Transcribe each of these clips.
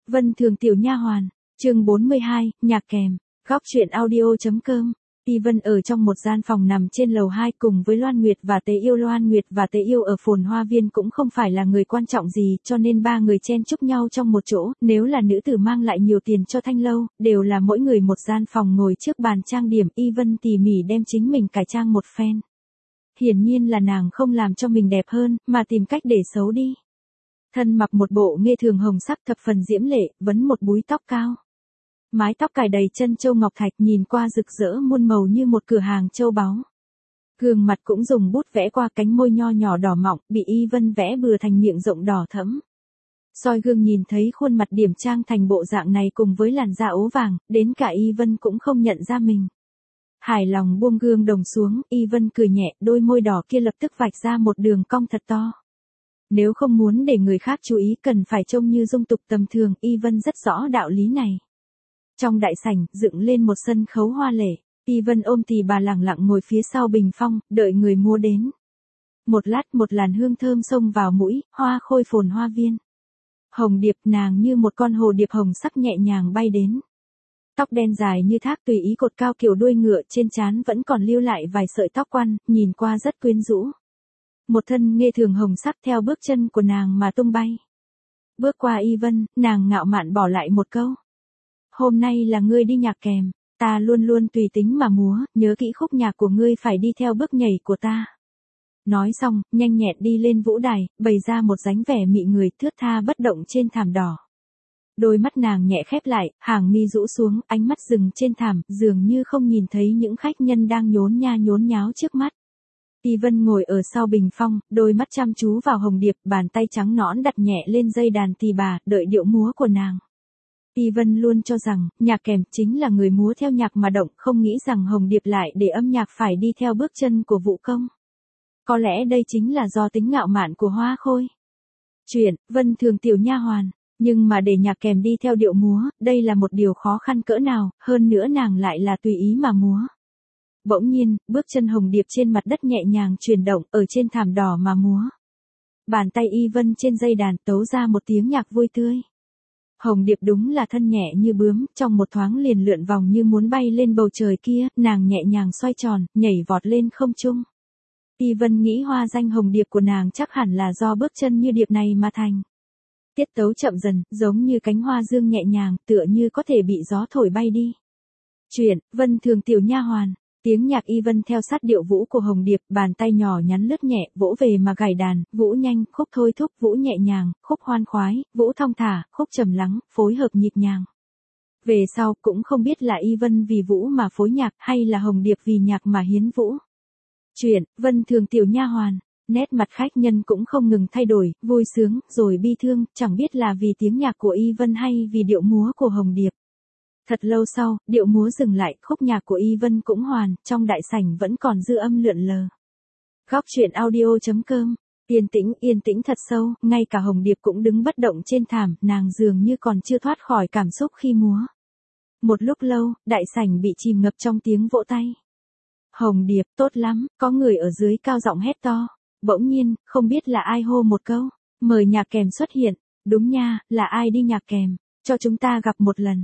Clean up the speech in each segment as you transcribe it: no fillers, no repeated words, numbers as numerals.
Vân Thường tiểu nha hoàn, chương 42, nhạc kèm, góc truyện audio.com. Y Vân ở trong một gian phòng nằm trên lầu 2 cùng với Loan Nguyệt và Tế Yêu. Loan Nguyệt và Tế Yêu ở Phồn Hoa Viên cũng không phải là người quan trọng gì, cho nên ba người chen chúc nhau trong một chỗ. Nếu là nữ tử mang lại nhiều tiền cho Thanh Lâu, đều là mỗi người một gian phòng ngồi trước bàn trang điểm. Y Vân tỉ mỉ đem chính mình cải trang một phen. Hiển nhiên là nàng không làm cho mình đẹp hơn, mà tìm cách để xấu đi. Thân mặc một bộ nghê thường hồng sắc thập phần diễm lệ, vấn một búi tóc cao. Mái tóc cài đầy chân châu ngọc thạch, nhìn qua rực rỡ muôn màu như một cửa hàng châu báu. Gương mặt cũng dùng bút vẽ qua cánh môi nho nhỏ đỏ mọng, bị Y Vân vẽ bừa thành miệng rộng đỏ thẫm. Soi gương nhìn thấy khuôn mặt điểm trang thành bộ dạng này cùng với làn da ố vàng, đến cả Y Vân cũng không nhận ra mình. Hài lòng buông gương đồng xuống, Y Vân cười nhẹ, đôi môi đỏ kia lập tức vạch ra một đường cong thật to. Nếu không muốn để người khác chú ý cần phải trông như dung tục tầm thường, Y Vân rất rõ đạo lý này. Trong đại sảnh, dựng lên một sân khấu hoa lệ, Y Vân ôm tỳ bà lẳng lặng ngồi phía sau bình phong, đợi người mua đến. Một lát một làn hương thơm xông vào mũi, hoa khôi Phồn Hoa Viên. Hồng điệp, nàng như một con hồ điệp hồng sắc nhẹ nhàng bay đến. Tóc đen dài như thác tùy ý cột cao kiểu đuôi ngựa, trên trán vẫn còn lưu lại vài sợi tóc quăn, nhìn qua rất quyến rũ. Một thân nghê thường hồng sắc theo bước chân của nàng mà tung bay. Bước qua Y Vân, nàng ngạo mạn bỏ lại một câu. Hôm nay là ngươi đi nhạc kèm, ta luôn luôn tùy tính mà múa, nhớ kỹ khúc nhạc của ngươi phải đi theo bước nhảy của ta. Nói xong, nhanh nhẹn đi lên vũ đài, bày ra một dáng vẻ mị người thướt tha bất động trên thảm đỏ. Đôi mắt nàng nhẹ khép lại, hàng mi rũ xuống, ánh mắt dừng trên thảm, dường như không nhìn thấy những khách nhân đang nhốn nha nhốn nháo trước mắt. Y Vân ngồi ở sau bình phong, đôi mắt chăm chú vào Hồng Điệp, bàn tay trắng nõn đặt nhẹ lên dây đàn tỳ bà, đợi điệu múa của nàng. Y Vân luôn cho rằng, nhạc kèm chính là người múa theo nhạc mà động, không nghĩ rằng Hồng Điệp lại để âm nhạc phải đi theo bước chân của vũ công. Có lẽ đây chính là do tính ngạo mạn của Hoa Khôi. Chuyện, Vân Thường tiểu nha hoàn, nhưng mà để nhạc kèm đi theo điệu múa, đây là một điều khó khăn cỡ nào, hơn nữa nàng lại là tùy ý mà múa. Bỗng nhiên, bước chân Hồng Điệp trên mặt đất nhẹ nhàng chuyển động, ở trên thảm đỏ mà múa. Bàn tay Y Vân trên dây đàn tấu ra một tiếng nhạc vui tươi. Hồng Điệp đúng là thân nhẹ như bướm, trong một thoáng liền lượn vòng như muốn bay lên bầu trời kia, nàng nhẹ nhàng xoay tròn, nhảy vọt lên không trung. Y Vân nghĩ hoa danh Hồng Điệp của nàng chắc hẳn là do bước chân như điệp này mà thành. Tiết tấu chậm dần, giống như cánh hoa dương nhẹ nhàng, tựa như có thể bị gió thổi bay đi. Chuyện, Vân Thường tiểu nha hoàn. Tiếng nhạc Y Vân theo sát điệu vũ của Hồng Điệp, bàn tay nhỏ nhắn lướt nhẹ, vỗ về mà gảy đàn, vũ nhanh, khúc thôi thúc, vũ nhẹ nhàng, khúc hoan khoái, vũ thong thả, khúc trầm lắng, phối hợp nhịp nhàng. Về sau, cũng không biết là Y Vân vì vũ mà phối nhạc, hay là Hồng Điệp vì nhạc mà hiến vũ. Chuyện, Vân Thường tiểu nha hoàn. Nét mặt khách nhân cũng không ngừng thay đổi, vui sướng, rồi bi thương, chẳng biết là vì tiếng nhạc của Y Vân hay vì điệu múa của Hồng Điệp. Thật lâu sau, điệu múa dừng lại, khúc nhạc của Y Vân cũng hoàn, trong đại sảnh vẫn còn dư âm lượn lờ. Góc truyện audio.com. Yên tĩnh thật sâu, ngay cả Hồng Điệp cũng đứng bất động trên thảm, nàng dường như còn chưa thoát khỏi cảm xúc khi múa. Một lúc lâu, đại sảnh bị chìm ngập trong tiếng vỗ tay. Hồng Điệp, tốt lắm, có người ở dưới cao giọng hét to. Bỗng nhiên, không biết là ai hô một câu, mời nhạc kèm xuất hiện. Đúng nha, là ai đi nhạc kèm, cho chúng ta gặp một lần.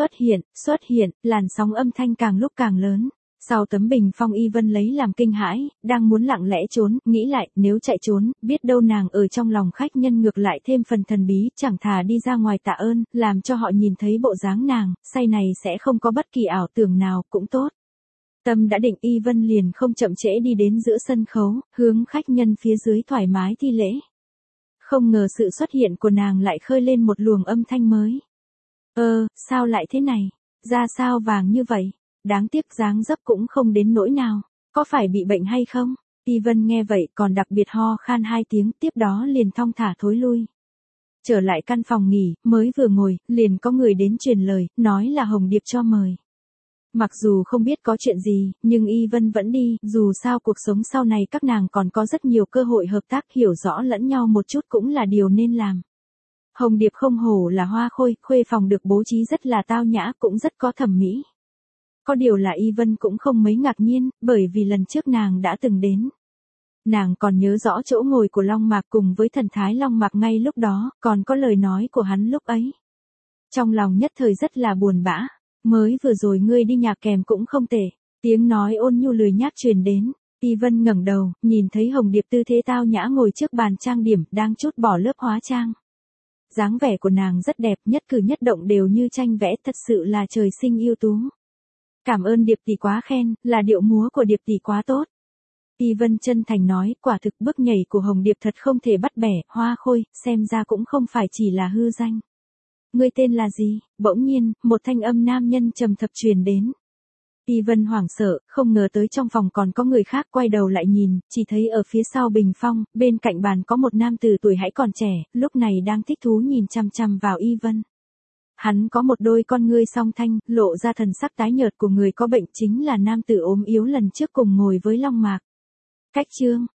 Xuất hiện, làn sóng âm thanh càng lúc càng lớn. Sau tấm bình phong Y Vân lấy làm kinh hãi, đang muốn lặng lẽ trốn, nghĩ lại, nếu chạy trốn, biết đâu nàng ở trong lòng khách nhân ngược lại thêm phần thần bí, chẳng thà đi ra ngoài tạ ơn, làm cho họ nhìn thấy bộ dáng nàng, say này sẽ không có bất kỳ ảo tưởng nào, cũng tốt. Tâm đã định, Y Vân liền không chậm trễ đi đến giữa sân khấu, hướng khách nhân phía dưới thoải mái thi lễ. Không ngờ sự xuất hiện của nàng lại khơi lên một luồng âm thanh mới. Sao lại thế này? Da sao vàng như vậy? Đáng tiếc dáng dấp cũng không đến nỗi nào. Có phải bị bệnh hay không? Y Vân nghe vậy còn đặc biệt ho khan 2 tiếng, tiếp đó liền thong thả thối lui. Trở lại căn phòng nghỉ, mới vừa ngồi, liền có người đến truyền lời, nói là Hồng Điệp cho mời. Mặc dù không biết có chuyện gì, nhưng Y Vân vẫn đi, dù sao cuộc sống sau này các nàng còn có rất nhiều cơ hội hợp tác, hiểu rõ lẫn nhau một chút cũng là điều nên làm. Hồng Điệp không hổ là Hoa Khôi, khuê phòng được bố trí rất là tao nhã, cũng rất có thẩm mỹ. Có điều là Y Vân cũng không mấy ngạc nhiên, bởi vì lần trước nàng đã từng đến. Nàng còn nhớ rõ chỗ ngồi của Long Mạc cùng với thần thái Long Mạc ngay lúc đó, còn có lời nói của hắn lúc ấy. Trong lòng nhất thời rất là buồn bã. Mới vừa rồi ngươi đi nhạc kèm cũng không tệ. Tiếng nói ôn nhu lười nhác truyền đến. Y Vân ngẩng đầu, nhìn thấy Hồng Điệp tư thế tao nhã ngồi trước bàn trang điểm, đang trút bỏ lớp hóa trang. Dáng vẻ của nàng rất đẹp, nhất cử nhất động đều như tranh vẽ, thật sự là trời sinh ưu tú. Cảm ơn Điệp tỷ quá khen, là điệu múa của Điệp tỷ quá tốt. Y Vân chân thành nói, quả thực bước nhảy của Hồng Điệp thật không thể bắt bẻ, hoa khôi, xem ra cũng không phải chỉ là hư danh. Ngươi tên là gì? Bỗng nhiên, một thanh âm nam nhân trầm thấp truyền đến. Y Vân hoảng sợ, không ngờ tới trong phòng còn có người khác, quay đầu lại nhìn, chỉ thấy ở phía sau bình phong, bên cạnh bàn có một nam tử tuổi hãy còn trẻ, lúc này đang thích thú nhìn chằm chằm vào Y Vân. Hắn có một đôi con ngươi song thanh, lộ ra thần sắc tái nhợt của người có bệnh, chính là nam tử ốm yếu lần trước cùng ngồi với Long Mạc. Cách chương